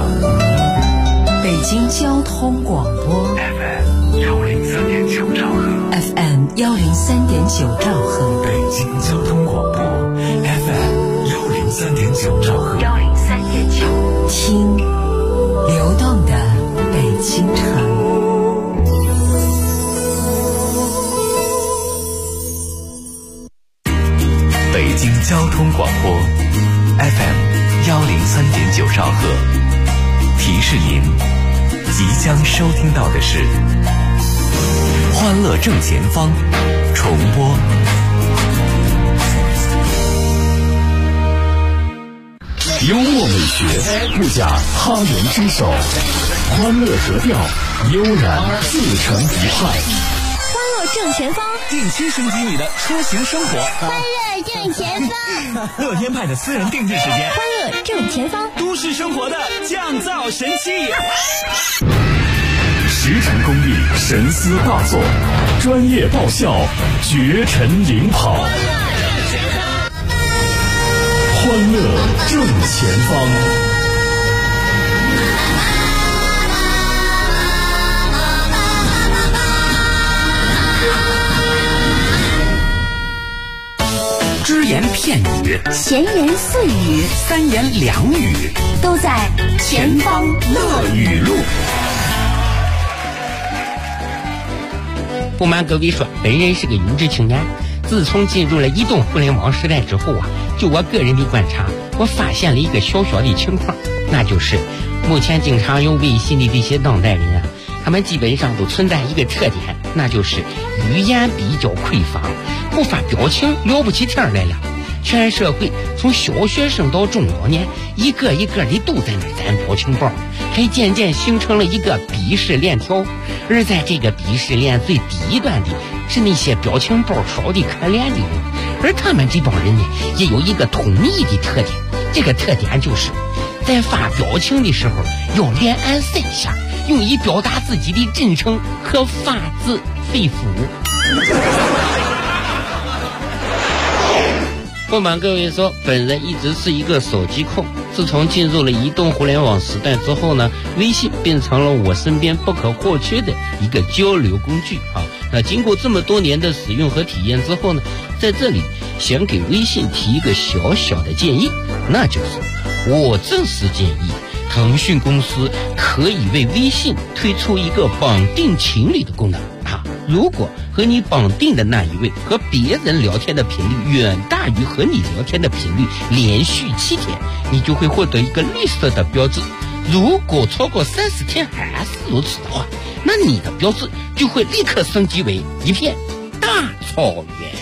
北京交通广播 FM 103.9兆赫 FM 103.9兆赫， 北京交通广播 FM 103.9兆赫 103.9，听流动的北京城。 北京交通广播 FM 103.9兆赫，提示您即将收听到的是欢乐正前方重播。幽默美学不假他人之手，欢乐格调悠然自成一派。 欢乐正前方， 定期升级你的出行生活。 欢乐正前方， 乐天派的私人定制时间。 欢乐正前方， 都市生活的降噪神器。 实诚公益，神思大作，专业爆笑，绝尘领跑。欢乐正前方。 只言片语， 闲言碎语， 三言两语， 都在前方乐语录。 不瞒各位说，本人是个优质青年。自从进入了移动互联网时代之后啊，就我个人的观察，我发现了一个小小的情况，那就是目前经常用微信的这些当代人啊，他们基本上都存在一个特点，那就是语言比较匮乏，不发表情聊不起天来了。全社会从小学生到中老年，一个一个的都在那攒表情包，还渐渐形成了一个鄙视链条。而在这个鄙视链最底端的是那些表情包少的可怜的人，而他们这帮人呢，也有一个统一的特点，这个特点就是在发表情的时候要连按3下，用以表达自己的真诚和发自肺腑。不瞒各位说，本人一直是一个手机控。自从进入了移动互联网时代之后呢，微信变成了我身边不可或缺的一个交流工具啊。那经过这么多年的使用和体验之后呢，在这里想给微信提一个小小的建议，那就是我正式建议腾讯公司可以为微信推出一个绑定情侣的功能啊。如果和你绑定的那一位和别人聊天的频率远大于和你聊天的频率，连续7天，你就会获得一个绿色的标志。如果超过30天还是如此的话，那你的标志就会立刻升级为一片大草原。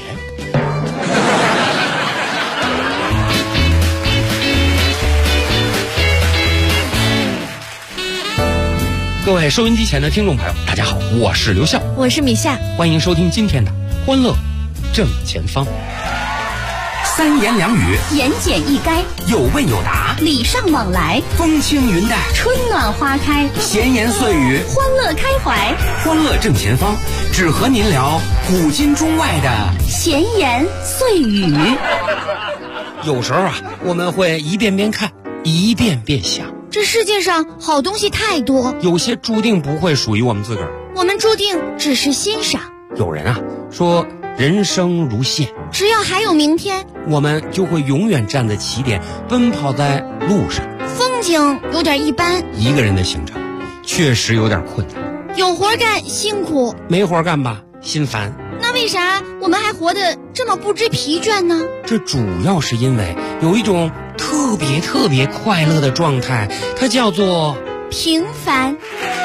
各位收音机前的听众朋友，大家好，我是刘笑， 我是米夏， 欢迎收听今天的欢乐正前方。三言两语， 言简意赅， 有问有答， 礼尚往来， 风轻云淡， 春暖花开， 闲言碎语， 欢乐开怀。 欢乐正前方，只和您聊古今中外的闲言碎语。 有时候啊，我们会一遍遍看，一遍遍想。 这世界上好东西太多， 有些注定不会属于我们自个儿， 我们注定只是欣赏。 有人啊说人生如线， 只要还有明天， 我们就会永远站在起点，奔跑在路上。 风景有点一般， 一个人的行程确实有点困难， 有活干辛苦， 没活干吧心烦。 那为啥我们还活得这么不知疲倦呢？ 这主要是因为有一种特别快乐的状态，它叫做平凡。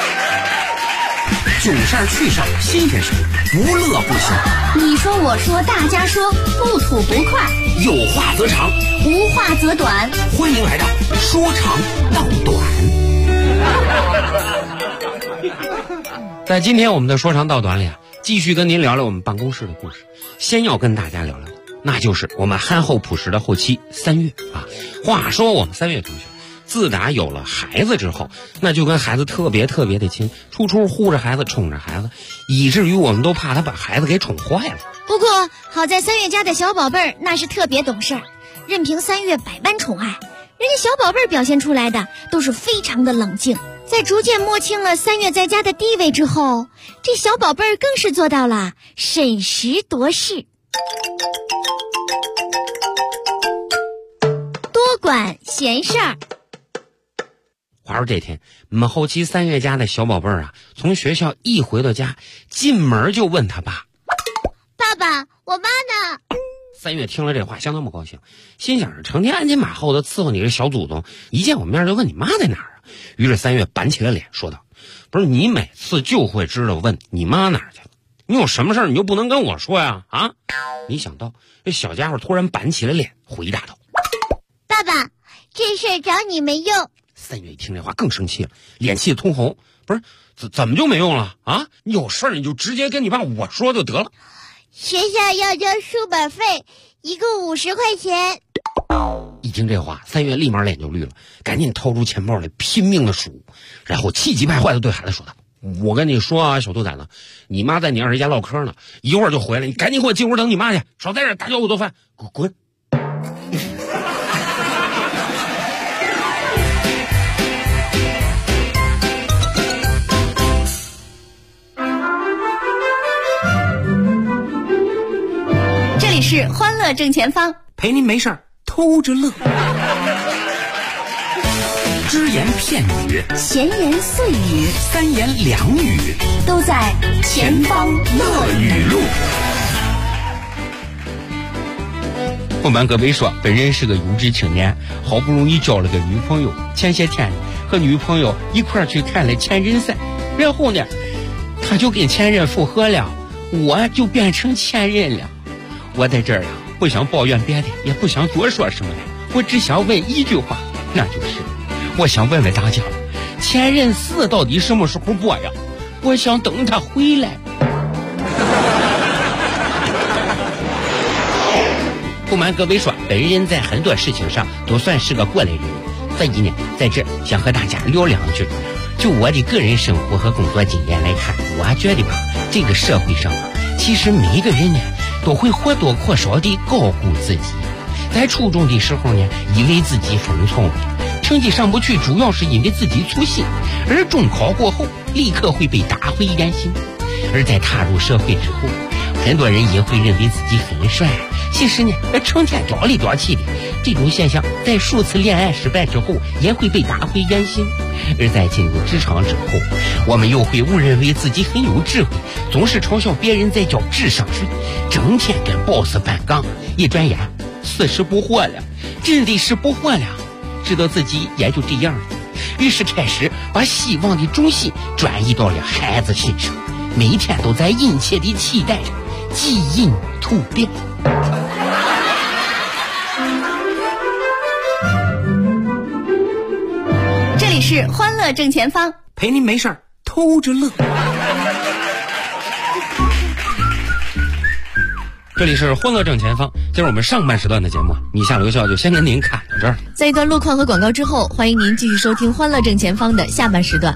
囧事儿趣事儿新鲜事儿，不乐不休。 你说我说大家说，不吐不快， 有话则长， 无话则短。 欢迎来到说长道短。在今天我们的说长道短里啊，继续跟您聊聊我们办公室的故事。先要跟大家聊聊的，那就是我们憨厚朴实的后期3月啊。话说我们3月同学自打有了孩子之后，那就跟孩子特别的亲，处处护着孩子，宠着孩子，以至于我们都怕他把孩子给宠坏了。 不过好在3月家的小宝贝儿那是特别懂事儿，任凭3月百般宠爱， 人家小宝贝儿表现出来的都是非常的冷静。在逐渐摸清了3月在家的地位之后，这小宝贝儿更是做到了审时度势，多管闲事儿。 话说这天，我们后期3月家的小宝贝儿啊，从学校一回到家，进门就问他爸：“ 爸爸，我妈呢 ？”3月听了这话相当不高兴，心想着成天鞍前马后的伺候你这小祖宗，一见我面就问你妈在哪儿啊？于是3月板起了脸说道：“不是你每次就会知道问你妈哪儿去了，你有什么事儿你就不能跟我说呀？啊？”没想到这小家伙突然板起了脸，回答道：“ 爸爸，这事儿找你没用。 ”3月一听这话更生气了，脸气得通红。不是怎么就没用了啊？你有事儿你就直接跟你爸我说就得了。 学校要交书本费，一共50块钱。 一听这话，3月立马脸就绿了，赶紧掏出钱包来拼命的数，然后气急败坏的对孩子说道：“我跟你说啊，小兔崽子，你妈在你二姨家唠嗑呢，一会儿就回来，你赶紧给我进屋等你妈去，少在这打搅我做饭，滚！” 这里是欢乐正前方， 陪您没事儿偷着乐。只言片语， 闲言碎语， 三言两语， 都在前方乐语录。 我们各位说，本人是个有志青年，好不容易交了个女朋友，前些天和女朋友一块儿去看了前任赛，然后呢，他就跟前任复合了，我就变成前任了。我在这儿呀，不想抱怨别的，也不想多说什么了，我只想问一句话，那就是我想问问大家，前任4到底什么时候播呀？我想等他回来。不瞒各位说，本人在很多事情上都算是个过来人，所以呢，在这想和大家聊两句。就我的个人生活和工作经验来看，我觉得吧，这个社会上啊，其实每个人呢都会或多或少地高估自己。在初中的时候呢，以为自己很聪明，成绩上不去主要是因为自己粗心，而中考过后立刻会被打回原形。而在踏入社会之后，很多人也会认为自己很帅，其实呢成天屌里屌气的，这种现象在数次恋爱失败之后也会被打回原形。而在进入职场之后，我们又会误认为自己很有智慧，总是嘲笑别人在叫智商税，整天跟 boss 搬杠，一转眼40不惑了，真的是不惑了，知道自己也就这样了，于是开始把希望的重心转移到了孩子身上，每天都在殷切地期待着基因突变。 这里是欢乐正前方， 陪您没事儿偷着乐。 这里是欢乐正前方，今儿我们上半时段的节目，米夏留校就先跟您看到这儿。 在一段路况和广告之后，欢迎您继续收听欢乐正前方的下半时段。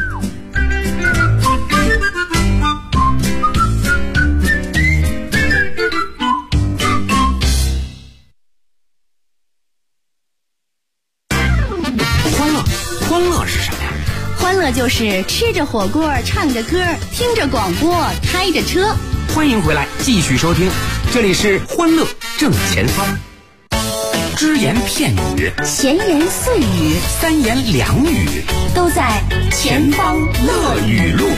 欢乐是什么呀？ 欢乐就是吃着火锅，唱着歌，听着广播，开着车。 欢迎回来，继续收听，这里是欢乐正前方。只言片语， 闲言碎语， 三言两语， 都在前方乐语录。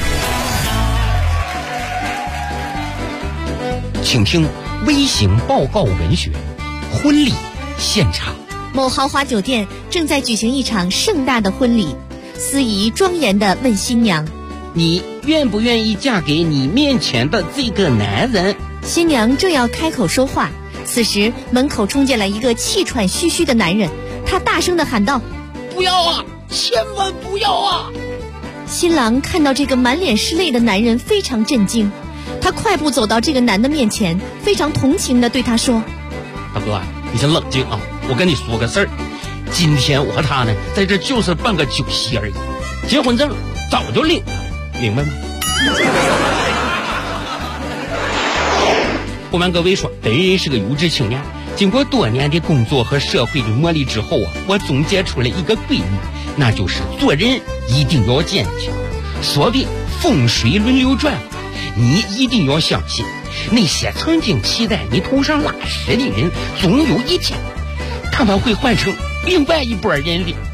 请听微型报告文学，婚礼现场。 某豪华酒店正在举行一场盛大的婚礼，司仪庄严地问新娘：“ 你愿不愿意嫁给你面前的这个男人？” 新娘正要开口说话，此时门口冲进来一个气喘吁吁的男人，他大声地喊道：“ 不要啊，千万不要啊！” 新郎看到这个满脸是泪的男人非常震惊，他快步走到这个男的面前，非常同情地对他说：“ 大哥，你先冷静啊，我跟你说个事儿，今天我和他呢在这就是办个酒席而已，结婚证早就领了，明白吗？”不瞒各位说，本人是个有志青年， 经过多年的工作和社会的磨砺之后啊，我总结出了一个规律，那就是做人一定要坚强。说的风水轮流转，你一定要相信，那些曾经骑在你头上拉屎的人，总有一天他们会换成另外一拨人的。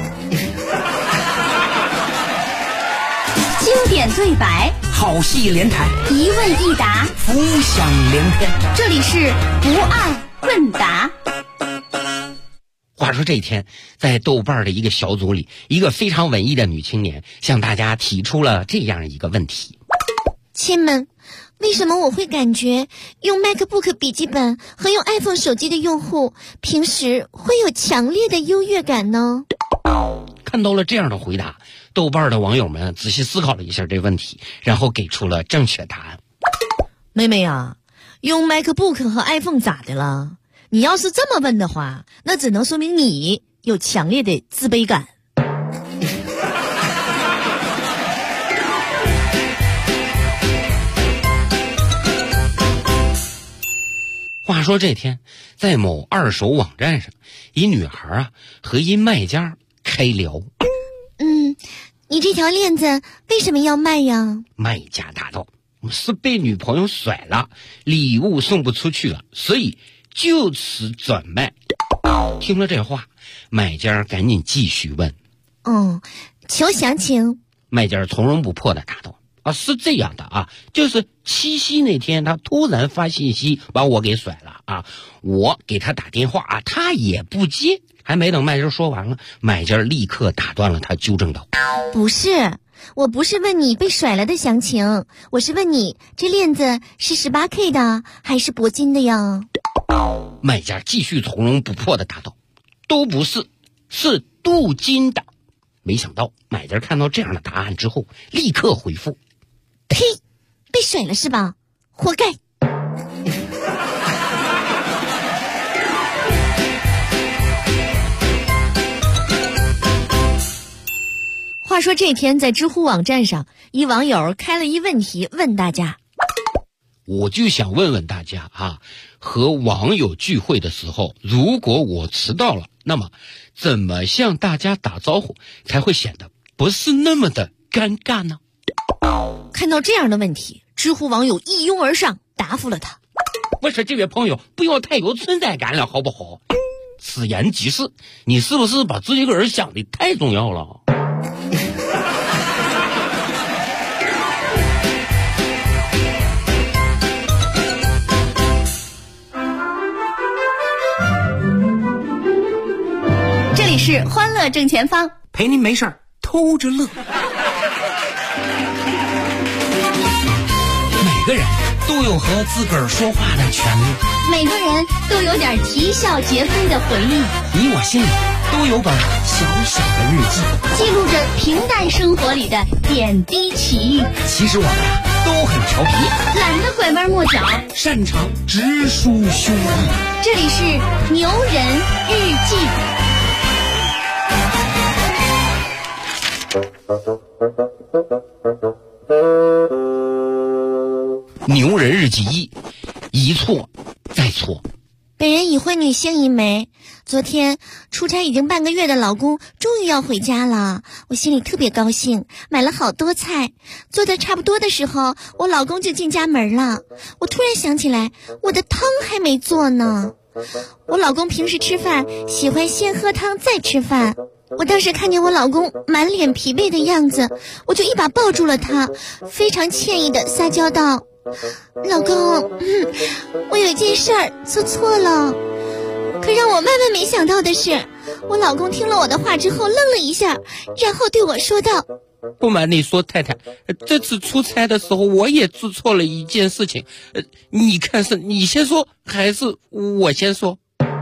经典对白， 好戏连台， 一问一答， 浮想联翩。 这里是不二问答。 话说这一天，在豆瓣的一个小组里，一个非常文艺的女青年向大家提出了这样一个问题： 亲们，为什么我会感觉用 MacBook 笔记本和用 iPhone 手机的用户平时会有强烈的优越感呢？ 看到了这样的回答，豆瓣的网友们仔细思考了一下这问题，然后给出了正确答案。 妹妹啊，用 MacBook 和 iPhone 咋的了？你要是这么问的话，那只能说明你有强烈的自卑感。 话说这天，在某二手网站上，一女孩啊和一卖家开聊。 你这条链子为什么要卖呀？ 卖家答道：是被女朋友甩了，礼物送不出去了，所以就此转卖。听了这话，买家赶紧继续问： 求详情。 卖家从容不迫地答道：是这样的啊，就是七夕那天他突然发信息把我给甩了啊，我给他打电话啊，他也不接。还没等卖家说完了，买家立刻打断了他，纠正道： 不是，我不是问你被甩了的详情，我是问你这链子是 18K 的还是铂金的呀？ 卖家继续从容不迫地答道：都不是，是镀金的。没想到买家看到这样的答案之后，立刻回复： 呸，被甩了是吧？活该。 话说这天在知乎网站上，一网友开了一问题问大家： 我就想问问大家啊，和网友聚会的时候，如果我迟到了，那么怎么向大家打招呼才会显得不是那么的尴尬呢？ 看到这样的问题，知乎网友一拥而上答复了他： 我说这位朋友不要太有存在感了好不好？此言即是，你是不是把自己个人想的太重要了？ 这里是欢乐正前方， 陪您没事儿偷着乐。每个人都有和自个儿说话的权利， 每个人都有点啼笑皆非的回忆， 你我心里都有本小小的日记， 记录着平淡生活里的点滴奇遇。 其实我们都很调皮， 懒得拐弯抹角， 擅长直抒胸臆。 这里是牛人日记。 牛人日记1，一错再错。 本人已婚女性一枚，昨天出差已经半个月的老公终于要回家了，我心里特别高兴，买了好多菜。做的差不多的时候，我老公就进家门了。我突然想起来，我的汤还没做呢。我老公平时吃饭喜欢先喝汤再吃饭，我当时看见我老公满脸疲惫的样子，我就一把抱住了他，非常歉意的撒娇道：老公，我有一件事儿做错了。可让我万万没想到的是，我老公听了我的话之后愣了一下，然后对我说道： 不瞒你说，太太，这次出差的时候我也做错了一件事情，你看是你先说还是我先说？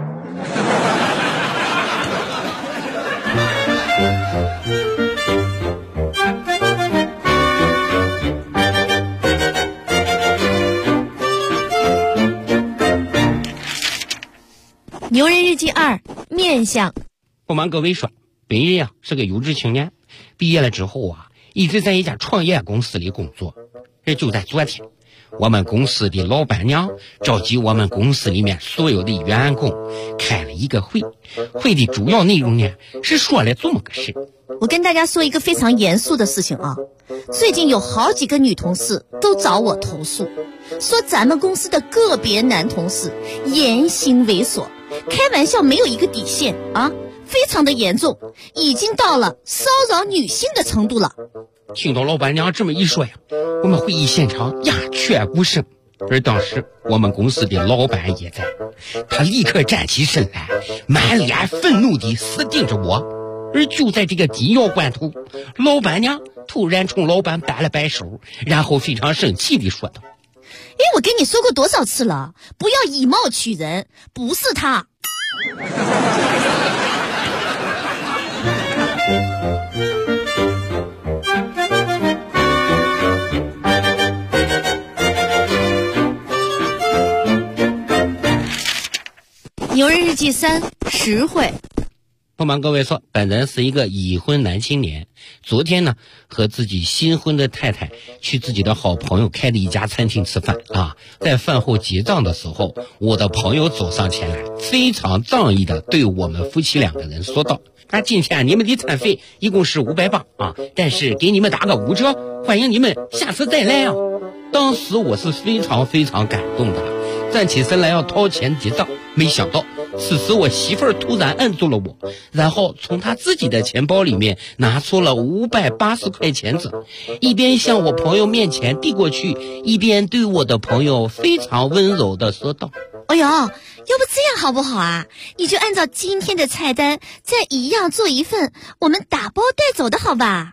牛人日记2，面相。 不瞒各位说，本人呀是个有志青年，毕业了之后啊，一直在一家创业公司里工作。这就在昨天， 我们公司的老板娘召集我们公司里面所有的员工开了一个会，会的主要内容呢是说了这么个事。 我跟大家说一个非常严肃的事情啊，最近有好几个女同事都找我投诉，说咱们公司的个别男同事言行猥琐，开玩笑没有一个底线啊，非常的严重，已经到了骚扰女性的程度了。 听到老板娘这么一说呀，我们会议现场鸦雀无声。而当时我们公司的老板也在，他立刻站起身来，满脸愤怒地死盯着我。而就在这个紧要关头，老板娘突然冲老板摆了摆手，然后非常生气地说道： 我跟你说过多少次了，不要以貌取人，不是他。牛人日记3，实惠。 不瞒各位说，本人是一个已婚男青年。昨天呢，和自己新婚的太太去自己的好朋友开的一家餐厅吃饭啊。在饭后结账的时候，我的朋友走上前来，非常仗义的对我们夫妻2个人说道：今天你们的餐费一共是500磅啊，但是给你们打个5折，欢迎你们下次再来啊。当时我是非常非常感动的，站起身来要掏钱结账，没想到此时我媳妇儿突然摁住了我，然后从她自己的钱包里面拿出了580块钱子，一边向我朋友面前递过去，一边对我的朋友非常温柔的说道： 哎呦，要不这样好不好啊？你就按照今天的菜单再一样做一份，我们打包带走的好吧？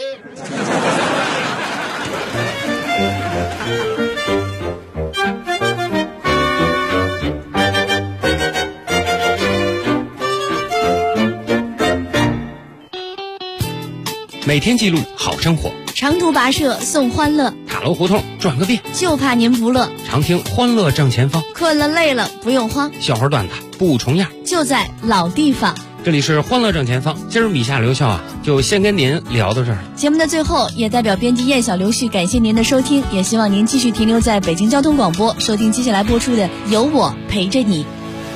每天记录好生活， 长途跋涉送欢乐， 塔楼胡同转个遍， 就怕您不乐。 常听欢乐正前方， 困了累了不用慌， 笑话段子不重样， 就在老地方。 这里是欢乐正前方，今儿米夏刘笑啊，就先跟您聊到这儿。 节目的最后，也代表编辑燕小刘旭感谢您的收听，也希望您继续停留在北京交通广播，收听接下来播出的《有我陪着你》。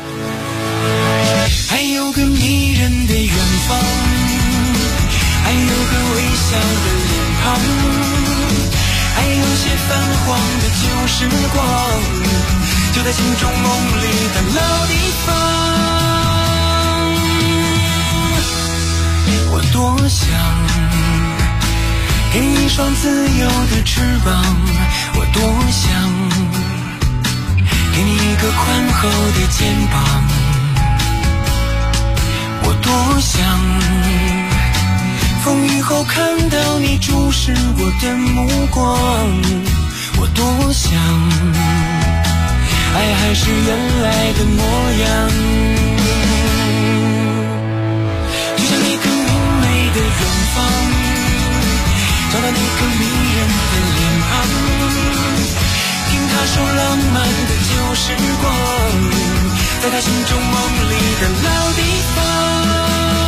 还有个迷人的远方，还有个微笑的脸庞，还有些泛黄的旧时光，就在心中梦里的老地方。我多想给你一双自由的翅膀，我多想给你一个宽厚的肩膀，我多想风雨后看到你注视我的目光，我多想爱还是原来的模样，就像一个明媚的远方，找到那个迷人的脸庞，听他说浪漫的旧时光，在他心中梦里的老地方。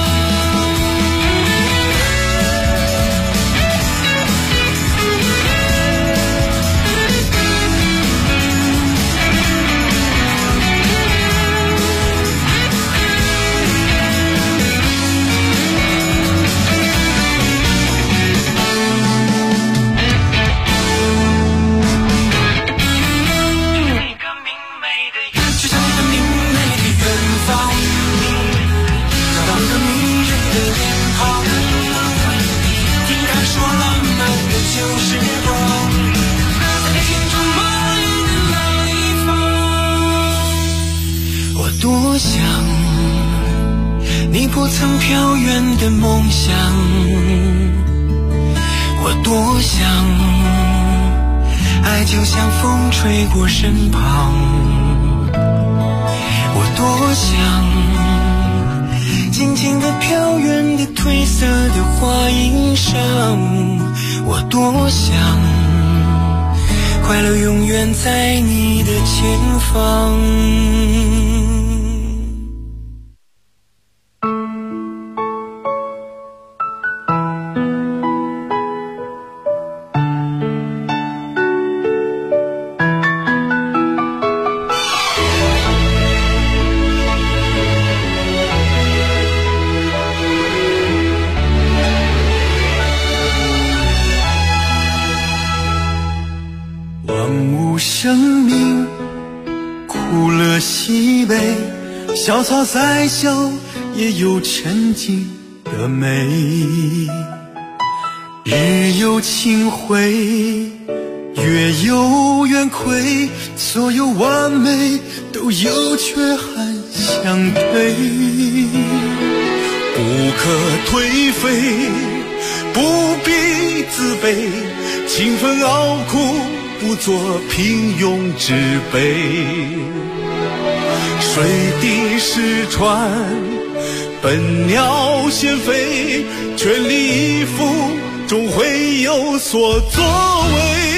多想你不曾飘远的梦想，我多想爱就像风吹过身旁，我多想静静地飘远的褪色的花衣裳，我多想快乐永远在你的前方。 潇洒再小也有沉静的美，日有清辉，月有圆亏，所有完美都有缺憾相对，不可颓废，不必自卑，勤奋熬苦，不做平庸之辈。水滴石穿，笨鸟先飞，全力以赴，终会有所作为。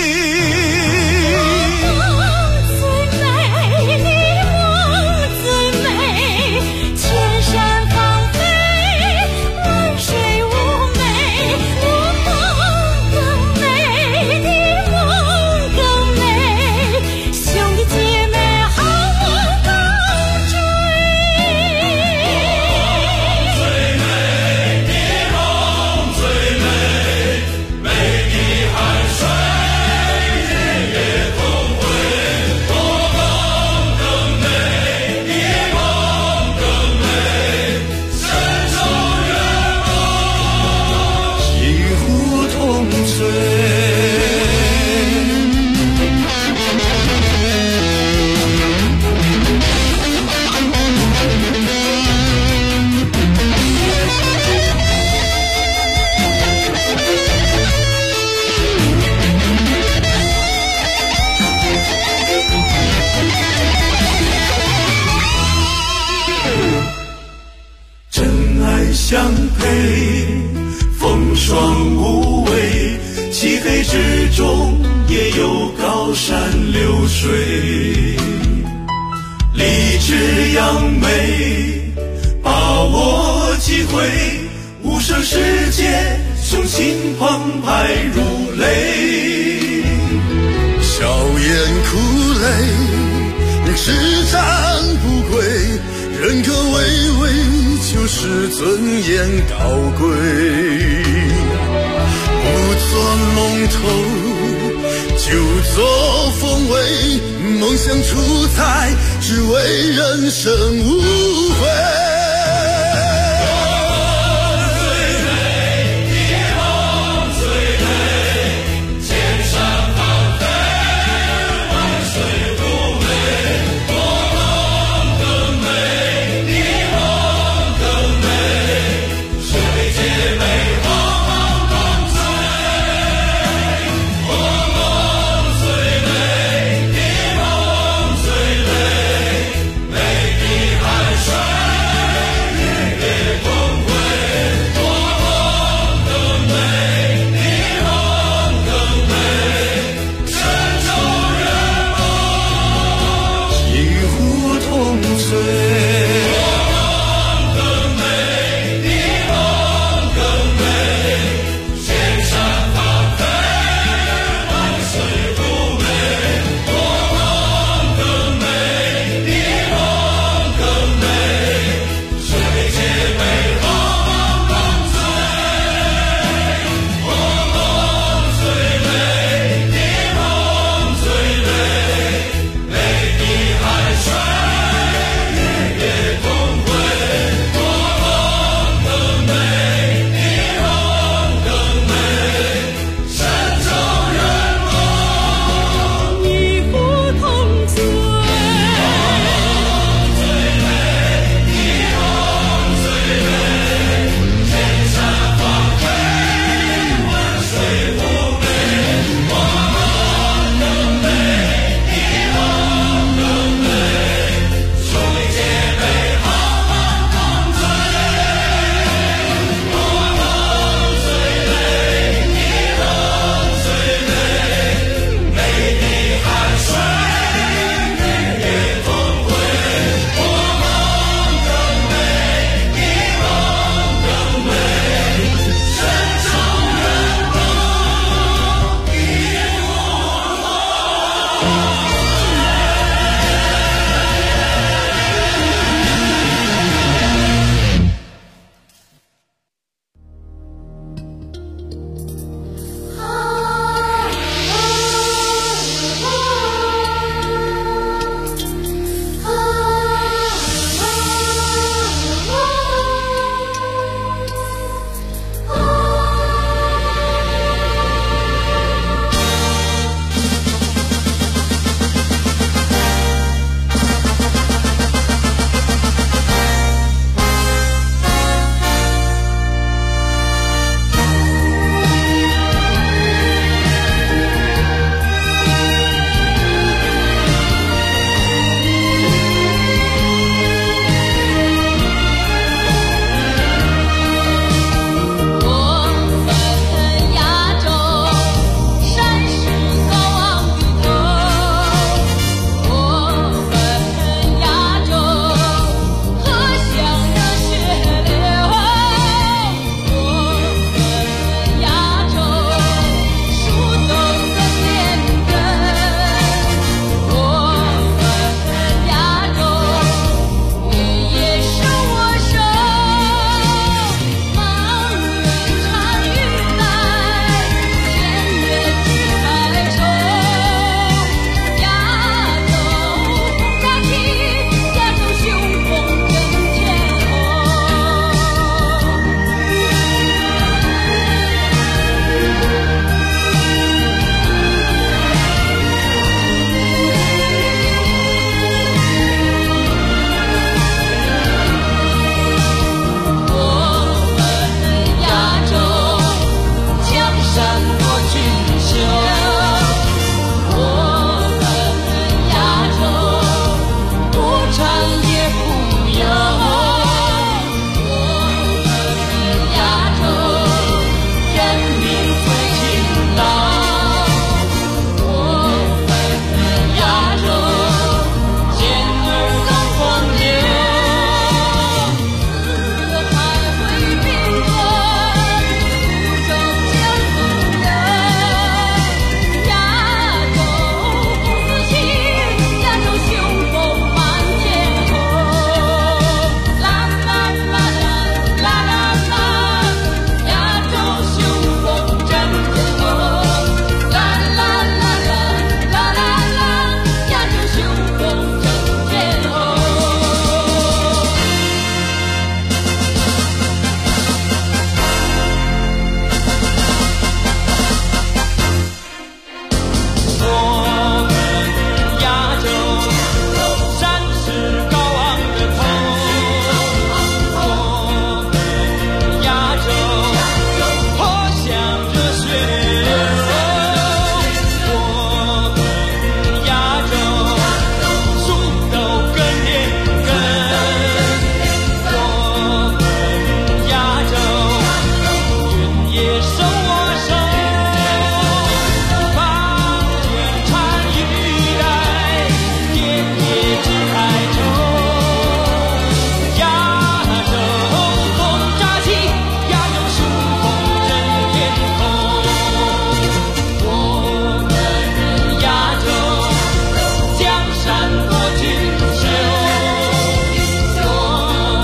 相配，风霜无畏，漆黑之中也有高山流水。立志扬眉，把握机会，无声世界，雄心澎湃如雷。笑颜苦泪，施展不归，人格巍巍，就是尊严高贵。不做龙头，就做凤尾，梦想出彩，只为人生无悔。